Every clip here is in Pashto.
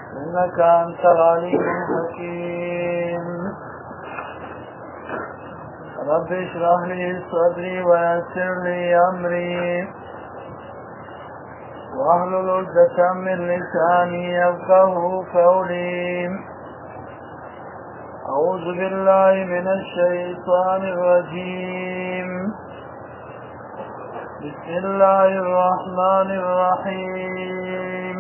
إنك أنت العليم الحكيم رب اشرح لي صدري ويسر لي أمري واحلل عقدة من لساني يفقهوا قولي أعوذ بالله من الشيطان الرجيم بسم الله الرحمن الرحيم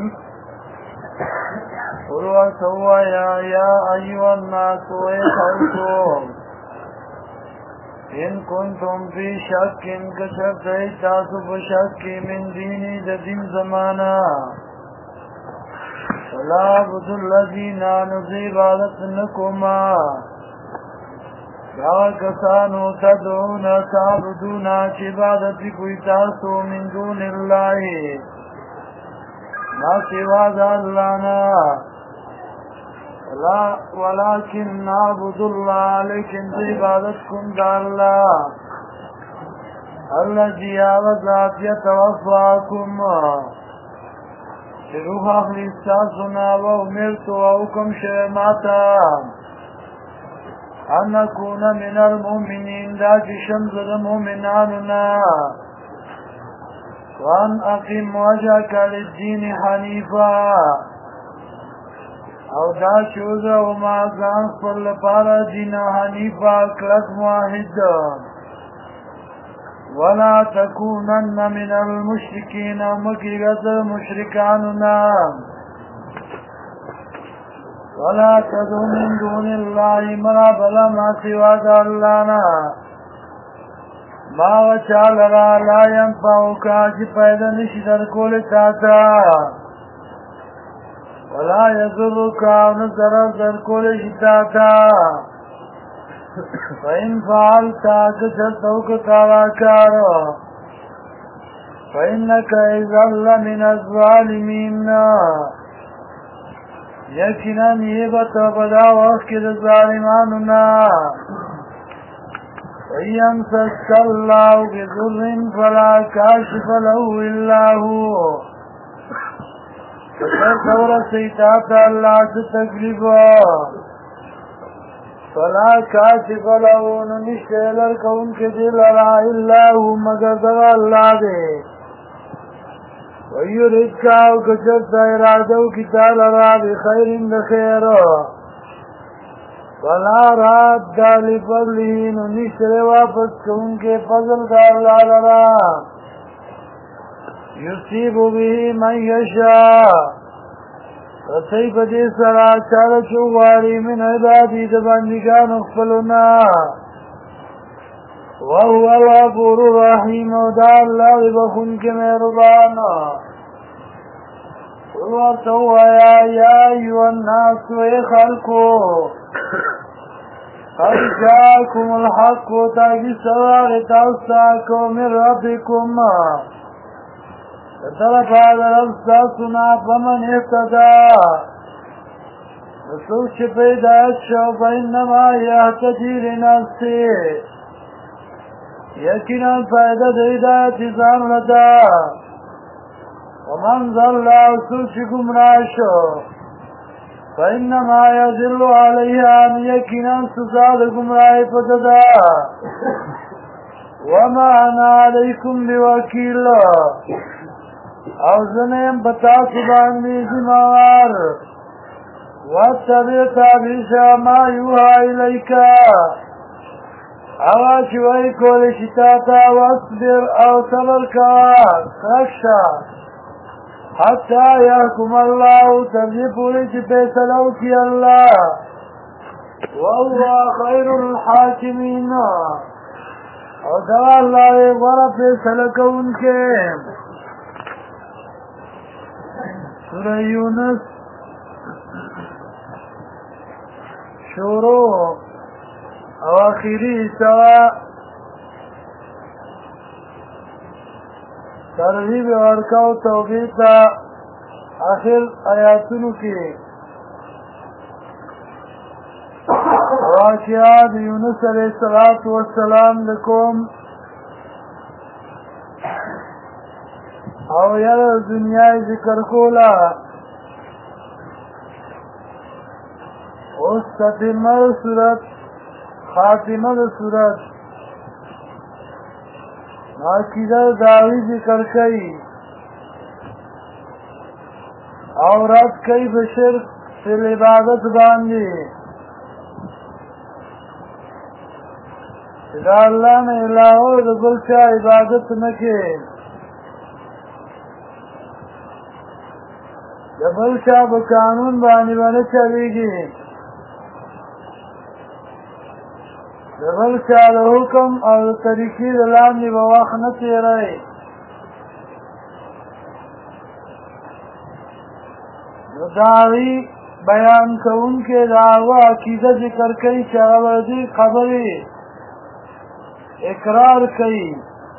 قل وسوى يا أيها الناس ويخلكم إن كنتم في شك كشف إتاسوا بشك من ديني دين زمانا ولا عبد الذين نصيب عادتنكما يا كسانو تدعون تعبدون عبادتك إتاسوا من دون الله ما سوى ذلنا ولكن نعبد الله لكن عبادتكم الله الذي آوزات يتوفاكم روح اخلی استاسنا و امرت و حکم شرماتا ان نکون من المؤمنین دا جشم زد مؤمناننا وان اقیم وجهك للدین حنیفا او دا شوز و مازان خپل پارا دین حنیفا کلک موحد ولا تكونن من المشركين مكيغت مشركاننا ولا تدعو من دون الله مرا بلا ما سوى اللهنا ما وچال را لا ينفعك جي پیدا نشدر کول تاتا ولا يضرك ونضرر در کول شتاتا فإن فعلت كسرتوك تاواكار فإنك إذا لمن الظالمين يكنا نيبت وبدا وفكر الظالماننا ويمسك الله بضر فلا كاشف له إلا هو فتصور سيطات الله تتكلفا فلا كاشف له نشتل الكون كدل لا إلا هو مگر دغا اللہ دے ويردك او كشفت ارادو كتال را بخير بخير فلا راد لفضله نشتل واپس کون کے فضل دا اللہ لرا يصيب به من يشاء رسي بدي سرا چال چوغاري من عبادي دباندگان اخفلنا وهو الغفور الرحيم ودع الله بخن كميرضانا وارتوا يا أيها الناس ويخلقوا قد جاءكم الحق وتاقي سوار تاستاكم من ربكم طرف هذا رفضاتنا فمن اهتدى رسول شفيدا الشو فإنما يهتدي لنفسه يكنا فائدة هداية زان لدى ومن ظل رسول شكم راشو فإنما يذل عليها أن يكنا سزادكم رأي فتدا وما أنا عليكم بوكيل او زنیم بتا سبانی زمار واتبع تابیشا ما یوها الیکا اواشوئی کولی شتاتا واصبر او صبر کا خشا حتی یحکم اللہ تبجی پوری چی پیسلو کی اللہ وهو خیر الحاکمین او دوا اللہ غرب پیسلکو انکے سورہ یونس شروع او آخری سوا ترغیب ورکا و توبید تا آخر آیاتونو کی واقعات یونس علیہ السلام لکم او یاد دنیای ذکر کولا اوس تتمه صورت خاتمه د صورت عقیده داوی ذکر کوي او رد کوي په شرک فی العبادت باندې دا الله نه علاوه د بل چا عبادت نه کوي د بل چا په قانون باندې باندې چلیږي د بل چا د حکم او د طریقې د لاندې به وخت نه تېروي نو د هغې بیان کوونکې د هغه عقیده ذکر کوي چې هغه به د دې خبرې اقرار کوي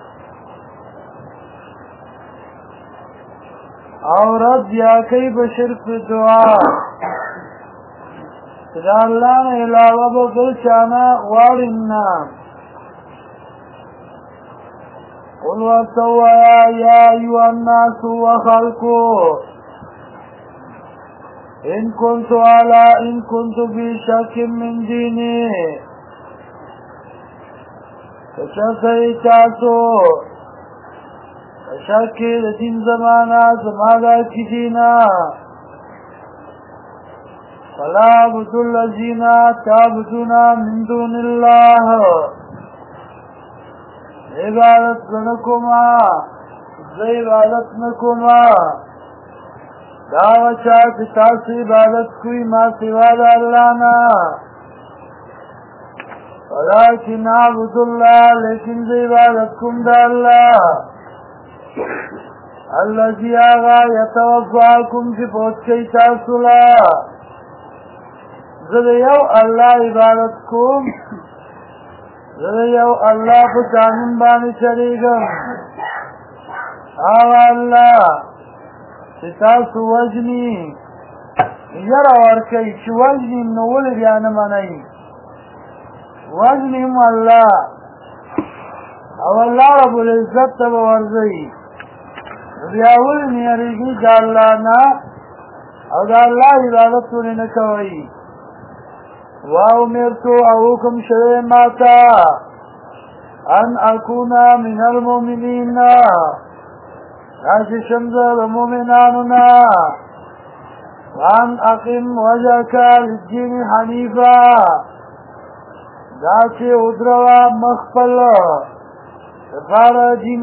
او رد یا کوي په شرک دعا چې د الله نه علاوه به بل چا نه غواړي نه قل ورته ووایه یا ایها الناس وخلقو ان كنت في شك من دیني کچرته تاسو شک د دین زمانہ زما د کینا فلا عبد الذين تعبدون من دون الله عبادت نکوما دا وچا چې تاسو عبادت کوئ ما سوا د الله نه ولكن عبد الله لیکن د عبادت کوم د الله الذي آغا يتوفاكم چې فوت کوي تاسو لا زه د یو الله عبادت کوم زه د یو الله په قانون باندې چلیږم هغه الله چې تاسو وژني یره ورکوي چې وژني نو ولې بیا نه منئ وژني هم الله او الله رب العزت ته به ورځئ بیا ولې نه یېرېږي د الله نه او د الله عبادت ولې نه کوئ وامرتو او حکم شوی ماته ان اکون من المؤمنین راشي شم زه د مؤمنانو نه وان اقم وجهک للدین حنیفا دا چې ودروه مخ خپل دپاره دین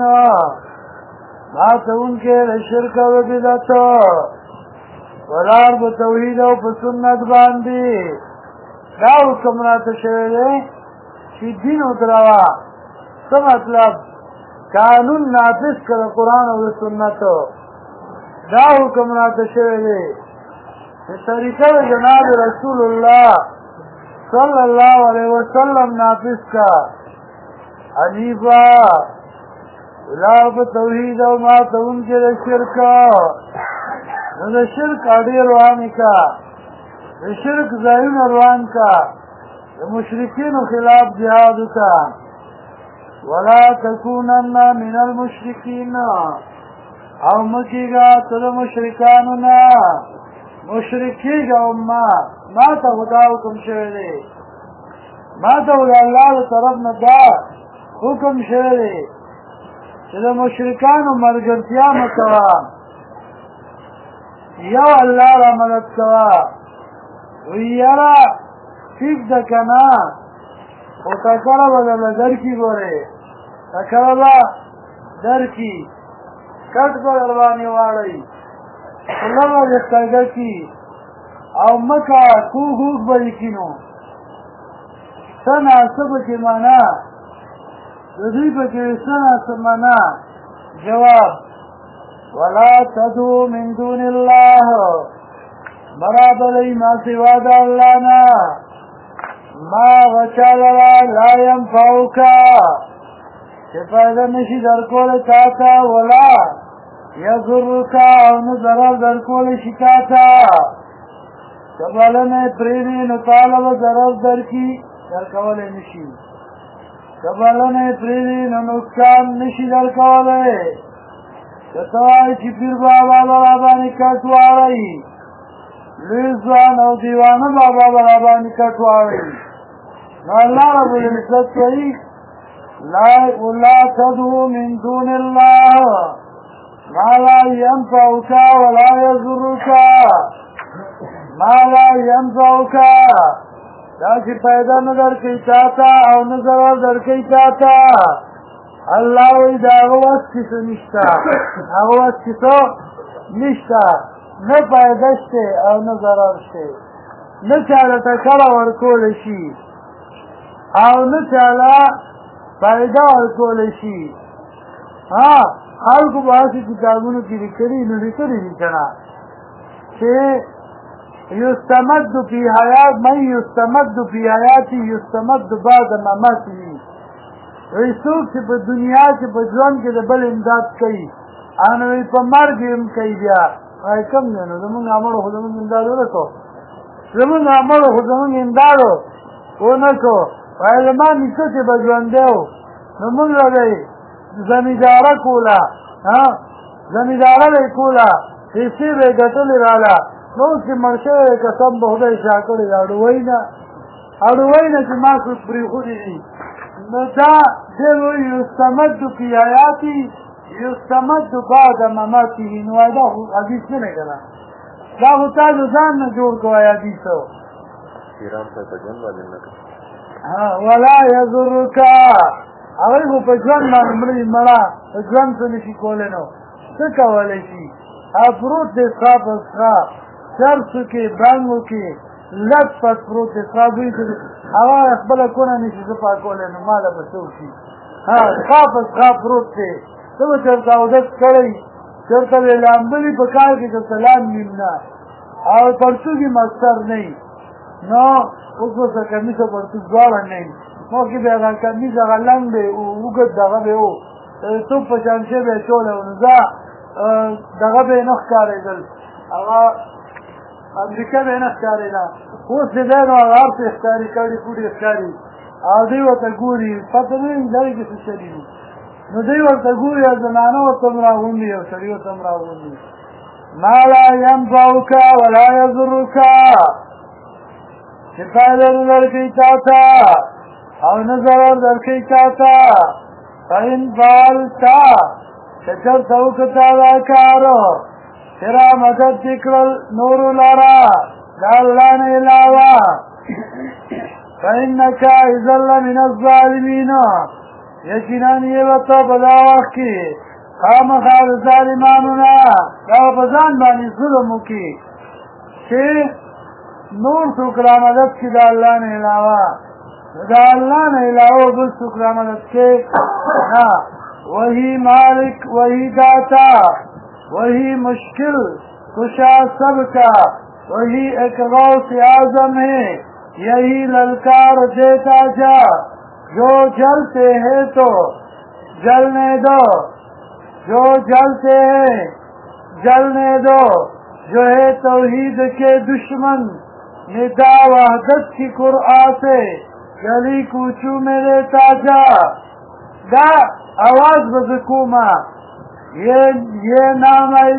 ماتونکی د شرک او بدعت ولاړ په توحید او په سنت باندې دا حکم راته شوی دی چې دین ودروه څه مطلب قانون نافذ کړه قرآن او سنت دا حکم راته شوی دی چې طریقه د جناب رسول الله صلی الله علیه وسلم نافذ کا حنیفا ولاړ په توحید او ماتونکی د شرک نو د شرک اډې روانې کا د شرک ځایونه روان کا د مشرکینو خلاف جهاد وکړه ولا تکونن من المشرکین او مکیگا تو د مشرکانو نه مشرکیگا ما ته خدا حکم شوی دی ما ته د الله د طرف نه دا حکم شوی دی چې د مشرکانو ملګرتیا مه کوه یو الله را مدد کوه وی یاره ټیک ده که نه خو ټکره به درله درکړي ګورې ټکره به درکړي کټ به در باندې واړئ خوله به دې کږه کړي او مه کوه کوږ اوږ به دې کړي نو څه ناڅه پکې معنا د دوی پکې څه ناڅه معنا جواب ولا تدعو من دون الله برابرئ ما سوا د الله نه ما غچا لرا لا ينفعوکا چې فایده نشي درکولی تا ته ولا یضرکا او نه ضرر درکولی شي تا ته که بلنه یې پرېږدي نو تاله به ضرر درکولی نشي که بلنه یې پرېږدي نو نقصان نشي درکولی که ته وایې چې پیر بابا به راباندې کټ واړئ لوی ځوان او دیوانه بابا به راباندې کټ واړوي نو الله رب العزت وایي لا تدعو من دون الله ما لا ينفعك ولا يضرك ما لا ينفعك دا چې پیدا نه درکوي چاته او نه ضرر درکوي چاته الله وایي د هغه وس کیسه نشته هغه وس کیسه نشته نه پیدا شته او نه ضرر شته نه چاله ټکله ورکولی شي او نه چاله پیدا ورکولی شي خلکو به هسې کتابونو کې لیکلي نو لیکلي دي که نه چې یستمد فی حیات من یستمد فی حیاتی یستمد بعد مماته وی څوک چې په دنیا کې په ژوند کې د بل امداد کوي او نو په مرګ هم کوي بیا وایي کم دی نو زمونږ عملو خو زمونږ امداد ونه کړو زمونږ عملو خو زمونږ امداد ونه کړو وایي زما نیکه چې به ژوندی و نو مونږ به یې زمینداره کوله زمینداره به یې کوله پیسې به یې ګټلې راله نو اوس چې مړ شوی قسم به خدای شا کړی د اړوی نه چې ما څوک پرېښودي دي نو دا دی وایي یستمد فی حیاتي یستمد بعد مماته نو وایي دا خو حدیث نه دی که نه دا خو تاسو ځان نه جوړ کوئ حدیثو ولا یضرک هغوی خو په ژوند باندې مړي مړه په ژوند څه نه شي کولی نو څه کولی شي پروت دی څښا په څښا چرسو کې برنګو کې لږ پس پروت دی څښا بوی چې هغه خپله کونه نه شي څه پاکولی نو ماله به څه وشي څښا په څښا پروت دی ته به چېرته اودس کړی چېرته به یې لامبلي په کال کې درته لامبیم نه او پړسوږي مستر نه وي نو اوس به څه کمیس او پړسوږ دواړه نه وي مخکې به هغه کمیس هغه لنډ دی اوږد دغه به و توپ په شانشې به یې اچولی و نو زه دغه به یې نه ښکارېدل هغه امریکا به یې نه ښکارېده اوس چې دی نو هغه هر څه ښکاري کړي کوډې ښکاري او دوی ورته ګوري پته نه وي لرې کې څه چلي دي نو دوی ورته ګوري او زنانه ورته هم راغونډي او سړي ورته هم راغونډي ما لا ينفعك ولا يضرك چې فایده نه درکوي تا ته او نه ضرر درکوي تا ته فإن فعلتا که چرته وکړه تا دا کار چې را مدد دې کړل نورو لره د الله نه علاوه فإنک اذا لمن الظالمین یقینا یې به ته په دا وخت کې خامخا د ظالمانو نه دا په ځان باندې ظلم وکړي چې نور څوک را مدد کړي د الله نه علاوه د الله نه علاوه بل څوک را مدد کړي نه وہی مالک وہی داتا وہی مشکل کشا سب کا وہی ایک غوث اعظم ہے یہی للکار دیتا جا جو جلتے ہیں تو جلنے دو جو جلتے ہیں جلنے دو جو ہے توحید کے دشمن ندا وحدت کی قرآن سے گلی کوچو میں لیتا جا دا آواز بزکوما یہ نام ای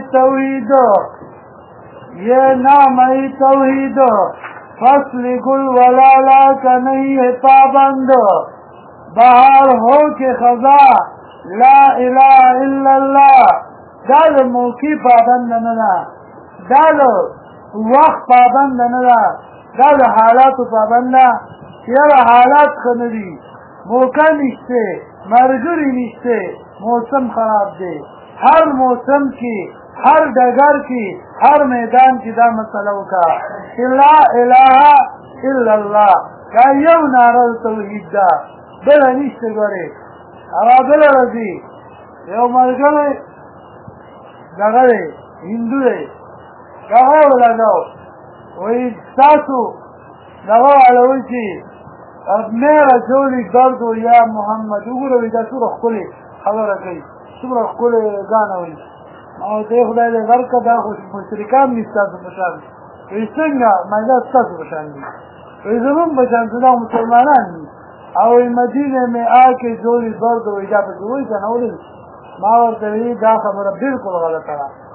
توحید فصل گل ولالا کا نہیں ہے پابند بہار ہو کے خزاں لا الہ الا اللہ دال موقع پابند ننا دال وقت پابند ننا دال حالات پابند یار حالات خندی موقع نشتے مرگری نشتے موسم خراب دے ہر موسم کی ہر ڈگر کی ہر میدان کی دا مسئلہ کا لا الہ الا اللہ کا یو نارل توحید دا بلا نشتے گوری اما بلا رضی یو مرگل دغه هندو دی دغه ولګاو وی تاسو دغه علوی چې میرا جولی درد و یا محمد وګوروي دا څومره ښکلې خبره کوي څومره ښکلې ګانه وایي او دی خدای دې غرقه دا خو مشرکان دي ستاسو په شان وایي څنګه ما دا ستاسو په شان دي وایي زمونږ په شان دا مسلمانان دي او مدینه میں آ کے جولی درد و یا پکې وایي که نه ولې ما ورته وایي دا خبره بالکل غلطه ده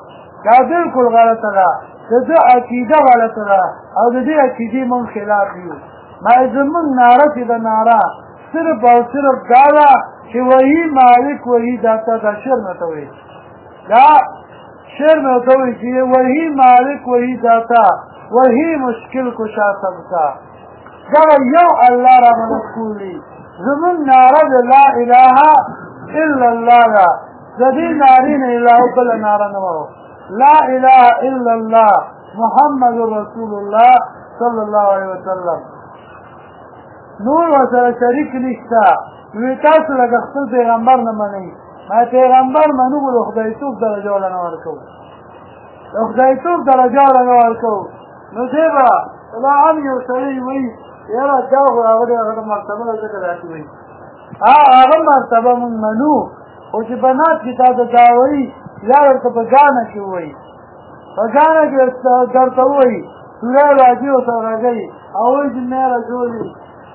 دا بالکل غلطه ده د ده عقیده غلطه ده او د دې عقیدې موږ خلاف یو ما زموږ ناره چې د ناره صرف او صرف دا ده چې وحي مالک وحي داتا دا شعر مې ته وایي دا شعر مې ته وایي چې وحي مالک وحي داتا وحي مشکل کشا سبتا دا یو الله را منسکول دی زمون ناره د لا اله الا الله دا د دې نارې نه علاوه بل ناره نه وو لا اله الا الله محمد رسول الله صلی الله علیه وسلم نور ورسره شریک نشته نو تاسو لکه خپل پیغمبر نه منئ ما پیغمبر منو د خدایتوب درجه ولا نه ورکو د خدایتوب درجه ولا نه ورکو نو دی به دا هم یو سړی وایي یاره دا خو هغه مرتبه ده ځکه داسې وایي هغه مرتبه مونږ منو خو چې بنات چې تا د دا وایي یا ورته په ګانه کې وایي په ګانه کې درته وایي سوری راځي ورته راځي او وایي چې میره جوړي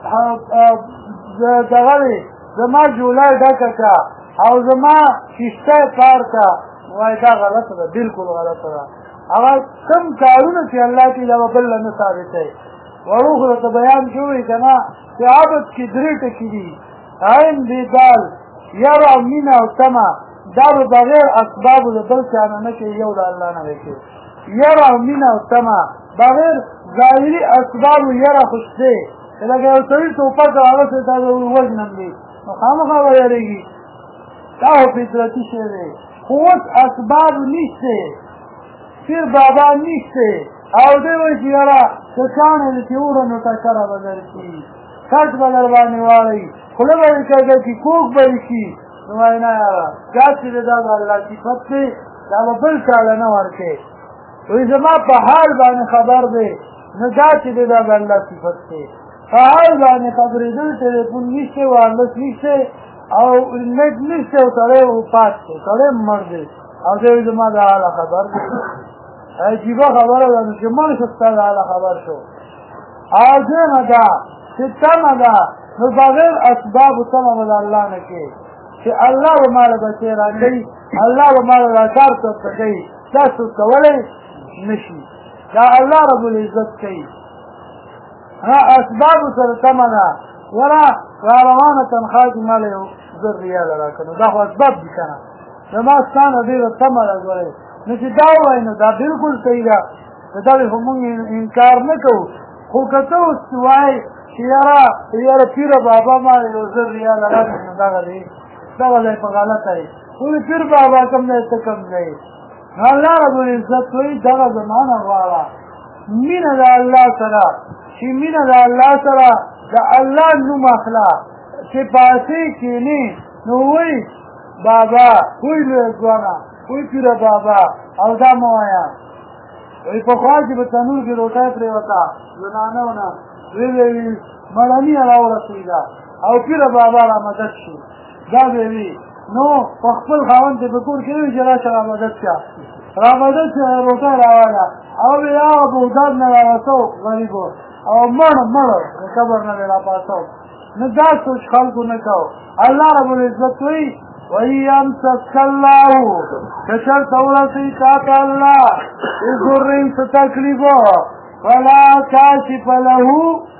دغه دی زما جولای ډکه که او زما کشته کار که وایي دا غلطه ده بلکل غلطه ده هغه کم کارونه چې الله کې دا بل نه ثابتوي وروخ درته بیان کوي که نه چې عبد کې درې ټکي دي عین دې دال یر او مینه او تمه دا به بغیر اسبابو د بل چا نه نه کوي یو د الله نه کوي یر او مینه او تمه بغیر ظاهري اسبابو یره خوش دی لکه یو سړي ټوپک راغلی دا وژنم دی نو خامخا به یارېږي دا خو فطرتي شی دی خو اوس اسباب نشته پیر بابا نشته او دی وایي چې یاره که کاڼی دې چې وړه نو ټکره به درکړي کټ به در باندې واړوي خوله به یې کږه کړي کوک به یې کړي نو وایي نه یاره دا چې دی دا د الله صفت دی دا به بل چا له نه ورکوي وایي زما په حال باندې خبر دی نو دا چې دی دا د الله صفت دی په حال باندې خبرېدل ټلیفون نشته وارلس نشته او نیټ نشته او سړی وفات دی سړی مړ دی او دی وایي زما د حاله خبر دی عجیبه خبره ده نو چې مړ شو ستا د حاله خبر شو او دویمه ده چې تمه ده نو بغیر اسبابو تمه به د الله نه کوي چې الله به ماله بچی را کوي الله به ماله دا کار څوک کوي دا څوک کولی نه شي دا الله رب العزت کوي اسبابو سره تمه ده یاره را روانه تنخواه کې ماله یو 1000 ریاله راکړه دا خو اسباب دي که نه زما ستا نه ډېره تمه ده ګورئ نو چې دا ووایي نو دا بلکل صحیح ده د دغې خو مونږ انکار نه کوو خو که ته اوس وایې چې یاره پیره بابا ما یو 1000 ریاله راکړي نو دغه دی دغه ځای په غلطه یې ولې پیر بابا کم دی ته کم دی نو الله رب العزت وایي دغه زمانه غواړه مینه د الله سره چې مینه د الله سره د الله نوم اخله چې پاسې کښېنې نو وایي بابا وایي لویه ځوانه وایي پیره بابا او دا مه وایه وایي پخوا چې په تنور کې روټۍ پرېوته زنانو نه ویې مړني راورسېده او پیره بابا را مدد شو دا به وي نو په خپل خاوند ته په کور کې نه وي چې راشه را مدد شه را مدد شه روټۍ راواله او بیا هغه بغداد نه راوتو غریبو او مړ د قبر نه راپاڅو نو دا سوچ خلکو نه کوو الله رب العزت وایي وَيَمْسَسْكَ اللَّهُ کچر تورسی تاتا اللہ ضرین ستکلیفو فَلَا كَاشِفَ لَهُ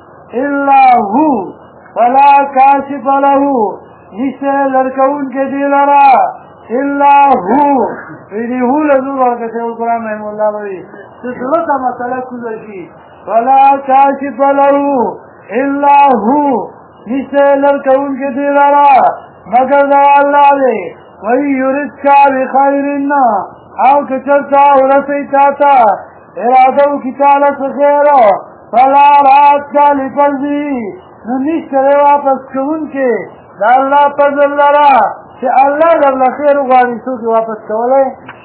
إِلَّا هُ فَلَا كَاشِفَ لَهُ نشتے لڑکون کے دیلرا إِلَّا هُ فیدی ہو لزور ورکتے قرآن رحم اللہ بھئی سسلطہ مسئلہ کلشی فَلَا كَاشِفَ لَهُ إِلَّا هُ نشتے لڑکون کے دیلرا مگر دا اللہ دے وہی یورد کا بخیر او کچرتا ورسی چاہتا ارادو کی تعلق خیرو فلا رات کا لفظی ننیش کرے واپس کون کے دا اللہ پذل لرا کہ اللہ در لخیر غاریسو کی واپس کولے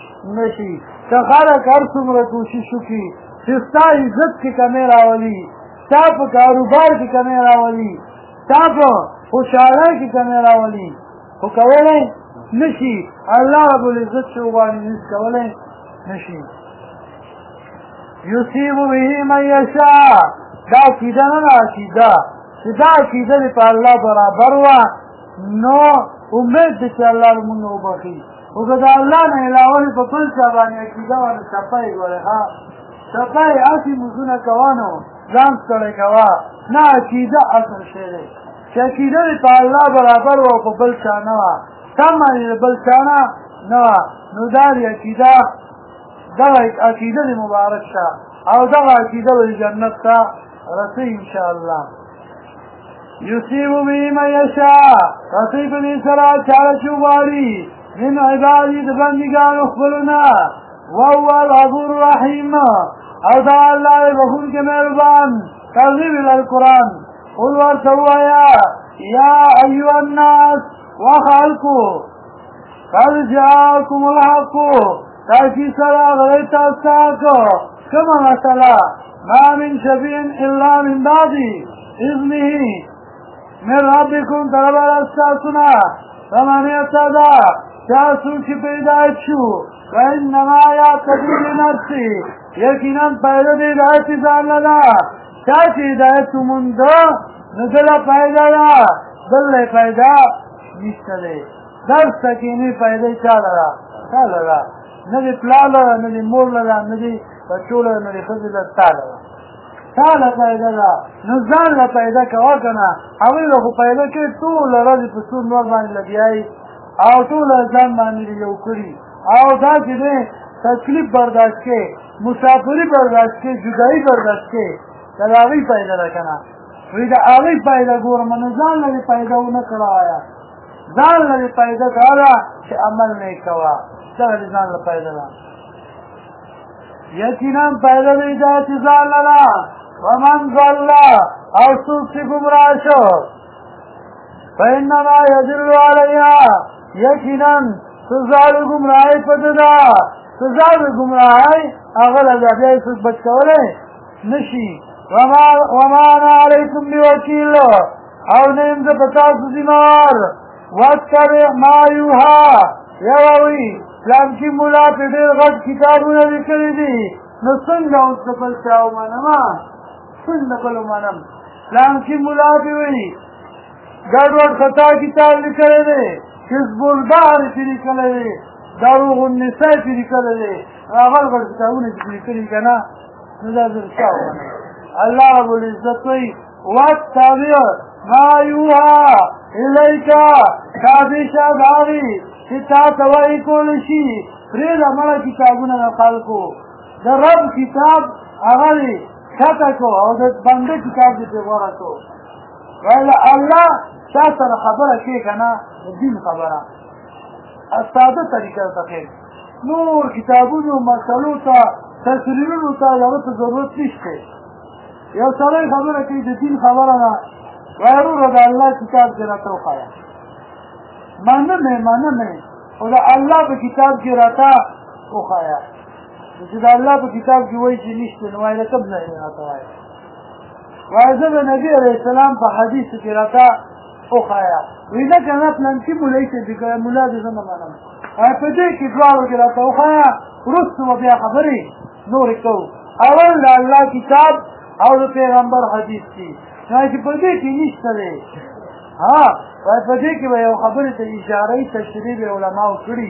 نشی تخارک ہر سمر کوششو کی سستا عزت کی کمیرا ولی تاپ کاروبار کی کمیرا ولی تاپ خوشحالی کی کمیرا ولی خو کولی نشي الله رب العزت شو غواړي نس کولی نشي یصیب به من یشاء دا عقیده نه ده عقیده چې دا عقیده دې په الله برابر وه نو امید دی چې الله مونږ وبخي او که د الله نه علاوه په بل چا باندې عقیده ونه څپی ګورې ها څپی هسې مونځونه کوه نو ځان ستړی کوه نه عقیده اصل شی دی چې عقیده دې په الله برابر وه او په بل چا نه وه سم باندې د بل چا نه وه نو دا د عقیده دغه عقیده دې مبارک شه او دغه عقیده به جنت ته رسي انشاءالله یصیب به من یشاء رسي په دې سره چاله چې وغواړي من عبادي د بندګانو خپلونه وهو الغفور الرحیم او دا الله بخونکی مهربان ترغیب القرآن قل ورته ووایه یا ایها الناس وخلقو قد جاءکم الحق تاکي سره غلی تاسو ته کومه مسله ما من شفیع الا من بعد اذنه من ربکم طلبا استاسنا فمن اهتدى تاسو چې پیدایت شو فانما یهتدی لنفسه یقینا پیدا دی هدایت ځان لره چا چې هدایت ومونده نو دله پیدا ده بل پیدا نشته دی درس سکینې پیدا چا لره تا لره نه د پلار لره نه د مور لره نه د بچو لره نه د ښځې لره تا لره تا له پیدا ده نو ځان له پیدا کوه که نه هغوی له خو پیدا کوي ټوله ورځې په سور نور باندې لګیایي او ټوله ځان باندې یو کړي او دا چې دی تکلیف برداشت کې مسافري برداشت کې جدایي برداشت کې د هغوی پیدا ده که نه وایي د هغوی پیدا ګورم نو ځان له پیدا ونه کړه وایه ځان له پیدا کوله چې عمل نه یې کوه دغه د ځان له پیدا ده یقینا پیدا د هدایت ځان لره ومن ضل او څوک چې ګمراه شو فانما یضل علیها یقینا سزا د ګمراهۍ په ده ده سزا د ګمراهۍ هغه له ده بیا یې څوک بچ کولی نه شي وما انا علیکم بوکیل او نه یم زه په تاسو ذمهوار واتبع ما یوحا یوه وي پلانکي ملا پې ډېر غټ کتابونه لیکلي دي نو څنګه اوس د بل چا ومنمه څنګه بل ومنم پلانکي ملا پې وایي ګډوډ خطا کتاب لیکلی دی حزب البحر چې لیکلی دی دروغ النساء چې لیکلی دی هغه غټ کتابونه چې لیکلي که نه نو دا زه چا ومنم الله رب العزت وایي واتبع ما یوحا الیک تابع شه د هغې چې تا ته وحي کولی شي پرېږده مړه کتابونه د خلکو د رب کتاب هغه دې ښکته کړو او د بنده کتاب دې پرې غوره کړو ویله الله چا سره خبره کوي که نه د دین خبره ساده طریقه ته ښیم نور کتابونو مسلو ته تفسیرونو ته د هغه ته ضرورت نشته یو سړی خبره کوي د دین خبره ده وایه وروره د الله کتاب دې راته وښایه منم خو د الله په کتاب کې راته وښایه چې د الله په کتاب کې وایي چې نشته نو وایه د کوم ځای نه راته وایه وایه زه د نبي علیه السلام په حدیثو کې راته وښایه وایي نه که نه پلانکي مولوي صاحب دې که ملا دې زه نه منم وایه په دې کې دواړو کې راته وښایه وروسته به بیا خبرې نورې کوو اول د الله کتاب او د پیغمبر حدیث دي وایي چې په دې کې نشته دی ها وایي په دې کې به یو خبرې ته اشاره تشریح به علماو کړي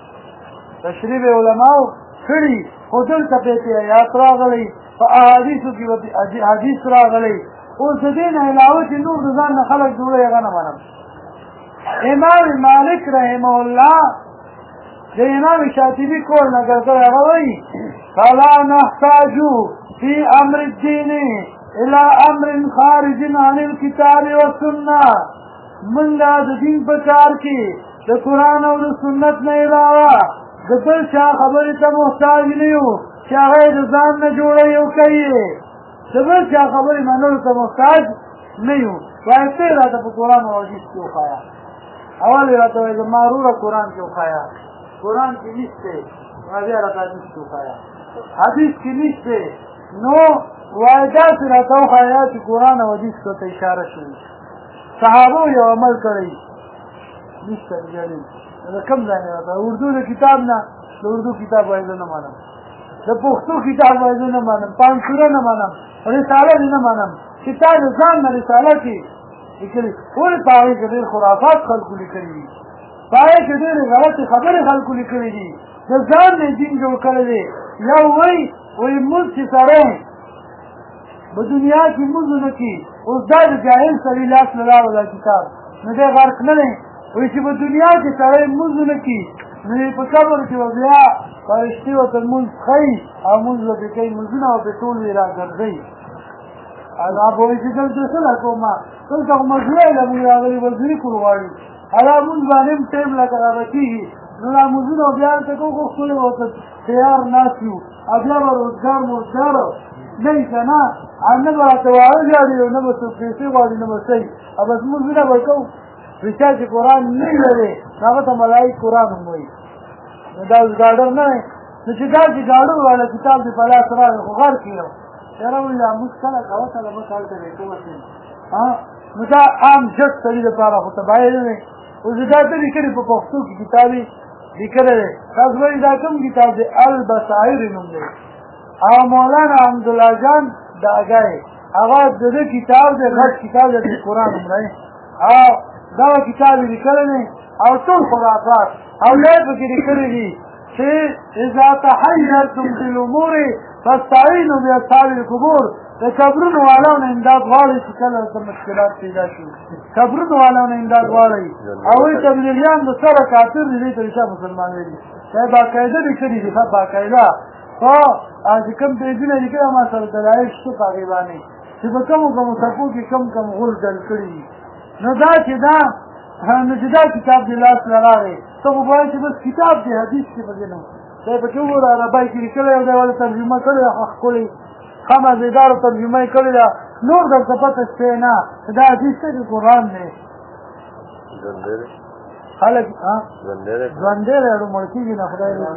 خو دلته پېښې آیات راغلی په احادیثو کې به حدیث راغلی اوس د دې نه علاوه چې نور د ځان نه خلک جوړوي هغه نه منم امام مالک رحمه الله د امام شاطبي کول نقل کړی هغه وایي فلا نحتاج في امر الدين الى امر خارج عن الكتاب والسنه منګه د دین په کار کې د قرآن او د سنت نه علاوه د بل چا خبرې ته محتاج نه یو چې هغه د ځان نه جوړوي او کوي د بل چا خبرې منلو ته محتاج نه یو وایي ته یې راته په قرآن او حدیث کې وښایه اول یې راته وایي زما وروره قرآن کې وښایه قرآن کې نشته بیا راته حدیث کې وښایه حدیث کې نشته نو وایي داسې راته وښایه چې قرآن او حدیث ته اشاره شوي صحابو یو عمل کړی نشته جانب د کوم ځای نه راته اردو د کتاب نه د اردو کتاب وایي زه نه منم د پښتو کتاب وایي زه نه منم پانسوره نه منم رساله نه منم چې تا د ځان نه رساله کې لیکلي ولې په هغې کې ډېر خرافات خلکو لیکلي دي پای کې ډېرې غلطې خبرې خلکو لیکلې دي د ځان نه دین جوړ کړی دی یو وایي مونځ چې سړی په دنیا کې مونځ ونه کړي اوس دا د جاهل سړي لاس له راوړه کتاب نو دی غرق نه دی وایي چې په دنیا کې سړی مونځ ونه کړي نو په قبر کې به بیا فرشتې ورته لمونځ ښیي او مونځ به پرې کوي مونځونه به پرې ټول وي راګرځوي هغه به وایي چې دلته څه لا کومه دلته خو مزدورۍ له مونږ راغلي مزدوري کول غواړي هغه مونځ باندې هم ټایم لکه راغه کېږي نو دا مونځونه بیا هلته کوو خو ښکلې ورته تیار ناست یو او بیا به روزګار موزګار نه وي که نه نه به راته واړه ژاړي او نه به څوک پیسې غواړي نه به څه وي او بس مونځونه به کوو رچا چې قرآن نه لري هغه ته ملایک قرآن هم وایي نو دا اوس ګاډر نه دی نو چې دا چې ګاډر والا کتاب دې په لاس راغی خو غر کړي یاره وایي دا مونځ کله کوه کله مه هلته دی کومه نو دا عام جس سړي دپاره خو تباهي نه دی اوس دا ته لیکلي په پښتو کې کتاب یې لیکلی دی تاسو وایي دا کوم کتاب دی البصائر نوم دی او مولانا حمدالله جان داګی هغه د ده کتاب دی غټ کتاب دی د قرآن عمره او دا کتاب یې لیکلی دی او ټول خرافات او لا یې پکې لیکلي دي چې اذا تحیرتم فی الامور فاستعینوا باصحاب القبور د قبرونو والاو نه امداد غواړئ چې کله ورته مشکلات پیدا شي قبرونو والاو نه امداد غواړئ او وایي تبلیغیان د سره کافر دي دې ته رښتیا مسلمان ویلي دا یې باقاعده لیکلي دي ښه باقاعده خو چې کوم پیجونه لیکلي ما سره دلایل شته په هغې باندې چې په کومو کومو څپو کې کم غول ډل کړي دي نو دا چې دا کتاب دې لاس نه راغی ته خو وایې چې بس کتاب دی حدیث کې پکې نه دی پکې وګوره عربی کې لیکلی او دی ولې ترجمه کړې ده ښکلې ښه مزېداره ترجمه یې کړې ده نور درته پته شته نه دا حدیث دی چې قرآن دی خلک ژوندی دی اړو مړ کېږي نه خدای دې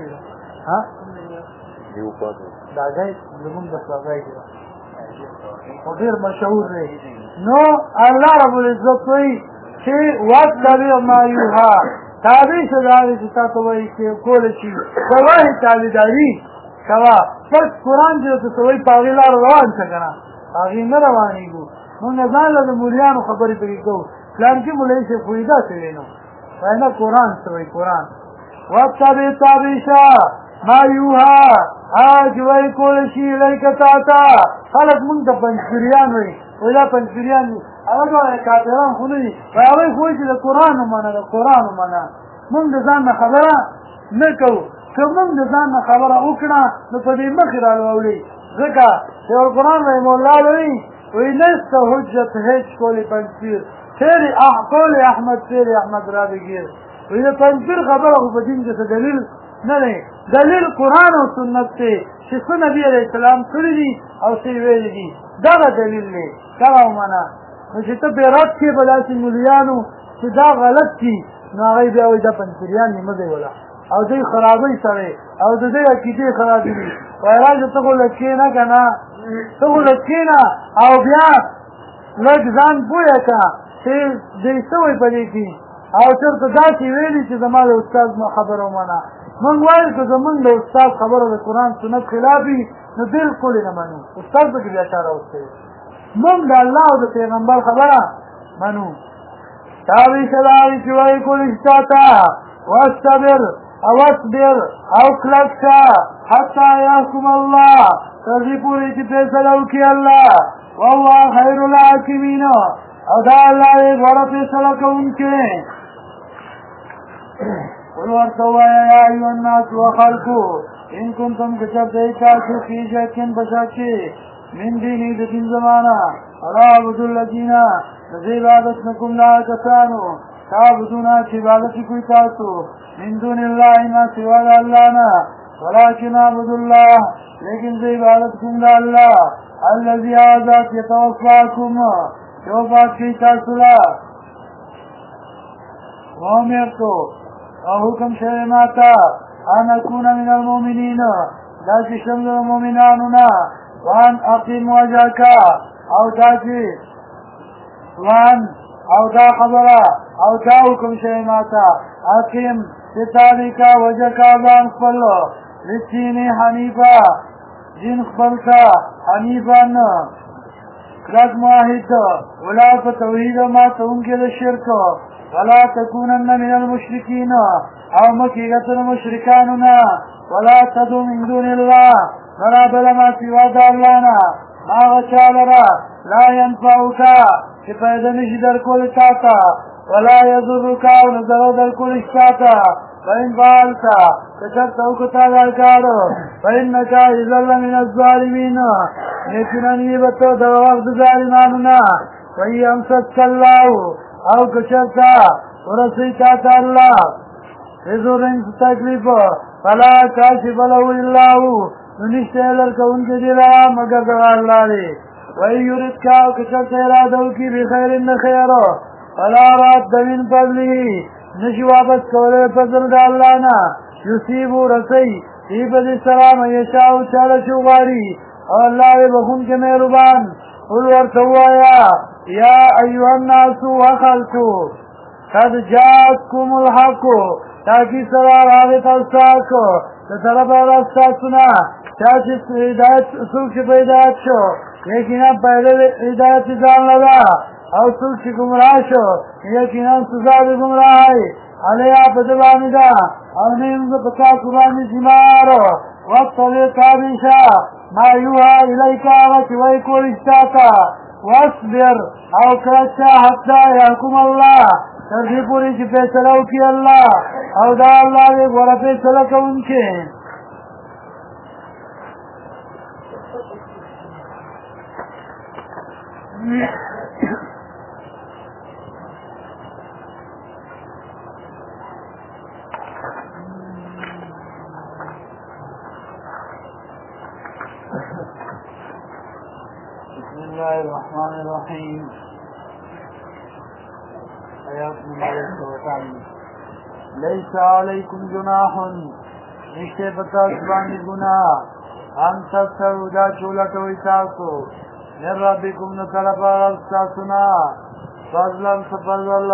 دا ځای زمونږ د سوګۍ کې ده خو ډېر مشهور دی نو الله رب العزت وایي چې واتبع ما یوحی تابع شه دا چې تا ته وایي چې کولی شي د وحي تابعداري کوه بس قرآن چې ورته څه وایي په هغې لاره روان شه که نه هغې نه روانېږو مونږ ځان له د مولیانو خبرې پکې کوو پلانکي مولوي صاحب خو یې داسې وینو وایي نه قرآن څه وایي قرآن واتبع تابع شه ما یوحی هغه چې وایي کولی شي الیکه تا ته خلک مونږ ته پنجپیریان وایي وایي دا پنجپیریان دي هغه ډول کافران خو نه دي وایي هغوی خو وایي چې د قرآن ومنه د قرآن ومنه مونږ د ځان نه خبره نه کوو که مونږ د ځان نه خبره وکړه نو په دې مخې را واوړي ځکه چې قرآن رحم الله وایي وایي نسته حجت هیچ کولی پنجپیر تیری قول احمد تیری احمد را بگیر وایي د پنجپیر خبره خو په دین کې څه دلیل نه دی دلیل قرآن او سنت دی چې څه نبي علیه السلام کړي دي او څه یې ویلي دي دغه دلیل دی دغه ومنه نو چې ته بې رد کړې په داسې ملیانو چې دا غلط دي نو هغوی بیا وایي دا پنجپیریان دي مه دی وله او دوی خرابۍ سړی او د دوی عقیدې خرابې دي وایي راشه ته خو لږ کښېنه که نه ته خو لږ کښېنه او بیا لږ ځان پوهه که چې دوی څه وایي په دې کې او چېرته داسې ویلي چې زما د استاد خبره ومنه مونږ وایو که زمونږ د استاد خبره د قرآن سنت خلاف وي نو بلکل یې نه منو استاد پکې بیا چا راوستی مونږ د الله او د پیغمبر خبره منو تابع شه د هغې چې وایي کولی شي تا ته واصبر او کلک شه حتی یحکم الله تر دې پورې چې فیصله وکړي الله والله خیر الحاکمین او دا الله یې غوره فیصله کوونکی قل ورته ووایه یا ایها الناس وخلقو ان کنتم که چېرته تاسو فی شک په شک کې من دیني د دین زمانه فلا اعبدوا الذین د دې عبادت نه کوم دا کسانو تعبدون چې عبادت کوي تاسو من دون الله نه سوا د الله نه ولکن اعبدوا الله لیکن دې عبادت کوم د الله الذي ذات يتوفاكم جو بات کی تاسو لا وامرتو او حکم شوی ماتا ان اکون من المؤمنین دا چې شم د مؤمنانو نه وان اقیم وجهک او دا چې وان او دا خبره او دا حکم شوی ماتا اقیم چې تابع کا وجهک ځان خپل لدین حنیفا دین خپل کا حنیفا نه کلک موحد ولا په توحید ما تونکې د شرک ولا تكونن من المشركين او مكیغت المشرکاننا ولا تدو من دون الله ولا بلما سوا دا اللہنا ما غچالرا لا ينفعوکا چه پیدا نشی در کل تاتا ولا يضرکا و نظرو در کل اشتاتا فإن فعلتا کشرتو کتا دارکارو فإنکا اذل من الظالمین یکننی بتو دو وقت ظالماننا وی امسد کاللہو او کشرتا ورسیتا تا اللہ ازورن تکلیف فلا کاشف له الا هو نشته لرکون کې دی را مگر دا الله دی وای یرید کا کشت ارادو کی بخیر ان خیر فلا راد من فضله نشي واپس کوله فضل د الله نه یصيب رسي ای په سلام یشاء چاله چوغاری الله بخون کې مهربان قل ورتوایا یا ایها الناس وخلقوا قد جاءتكم الحق تاکی سرار آغت استاکو طرف راستاسونا چاچی ہدایت سوک چی پیدایت شو یقینا پہلے ہدایت جان لگا او سوک چی گمراہ شو یقینا سزا بھی گمراہی علیہ پدبانی دا او نیمز پتا قرآنی جمارو وقت طبیع تابیشا ما یوها الیکا وچی ویکو رشتاتا واصبر او کرچا حتی یحکم اللہ تردی پوری چی پیسلو کی اللہ او دا اللہ دے گورا پیسلو کا ان کے بسم اللہ الرحمن الرحیم ليس عليكم جناح نشتے بتا سبانی گناہ ان تستروا دا چولت ویتاسو من ربکم نطلب رستاسنا فضلا سفضل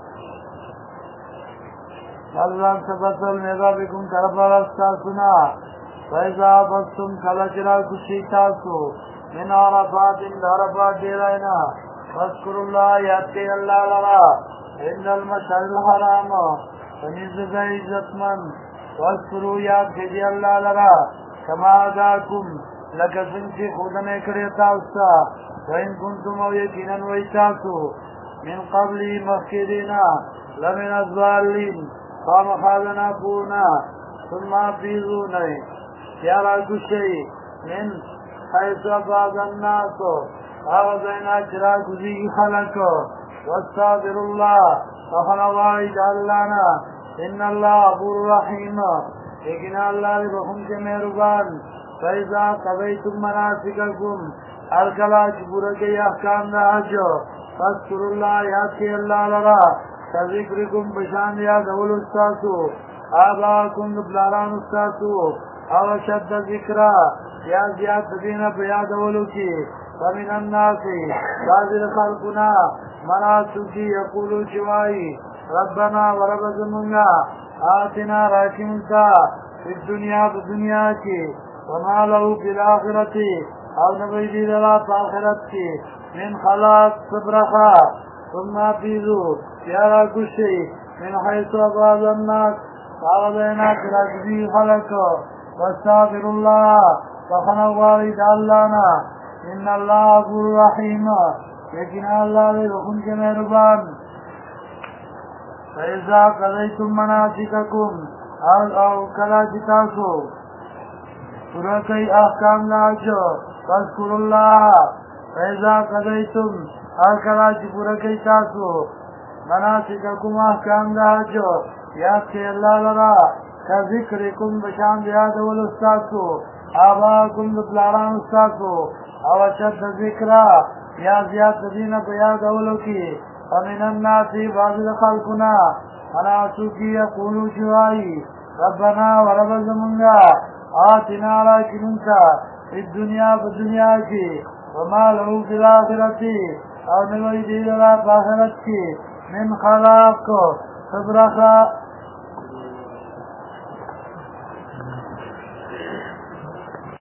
من ربکم طلب رستاسنا فیضا بستم کلچرا کشیتاسو من عرفات عرفات دیرائنا فاذكروا الله يأتي الله لرا إن المشعر الحرام فنزد عزتمن واذكروا يأتي الله لرا كما آداكم لكسنك خودن اكريتا استا وإن كنتم او يكينا ويتاسو من قبل مخيرنا لمن الظالين قام خالنا بونا ثم افيذونا يارا كشي من حيث بعض الناس آغذینا چرا گزیگی خلقو واستغفر اللہ فخلوائی جعلانا ان اللہ غفور رحیم لیکن اللہ دی بخون کے مہربان فیضا قضیتم مناسککم الکلا چبورکی احکام دا حجو فاذکر اللہ یاد کی اللہ لرا تذکرکم بشان یاد اول استاسو آباکم دبلاران استاسو او شد ذکرہ یا زیاد دین بیاد اولو کی ومن الناس بازر خلقنا مناسوکی یقولو چوائی ربنا ورب زمنگا آتنا راکمتا فی الدنیا بدنیا کی وما له فی الاخرتی او نبیدی للا پاخرت کی من خلاق صبرخا ثم پیزو پیارا کشی من حیث اباز الناس فاغدینا تراکبی خلقو واستغفر اللہ وخنوائی دالانا ان اللہ غفور رحیم لیکن اللہ دے بخون کے مہربان فیضا قضیتم مناسککم او کلا جتاسو سورکی احکام لاجو فاذکر اللہ فیضا قضیتم او کلا جپورکی تاسو مناسککم احکام لاجو یاد کے اللہ لرا کا ذکرکم بشام دیاد والستاسو آباکم دپلاران استاسو او اشد ذکرہ یا زیاد دین بیاد اولو کی ومن الناسی بازد خلقنا مناسو کی یقولو جوائی ربنا ورب زمنگا آتنا راکننتا الدنیا بدنیا کی وما لہو فی الاخرتی او نوی دیدلا باخرت کی من خلاق صبرخا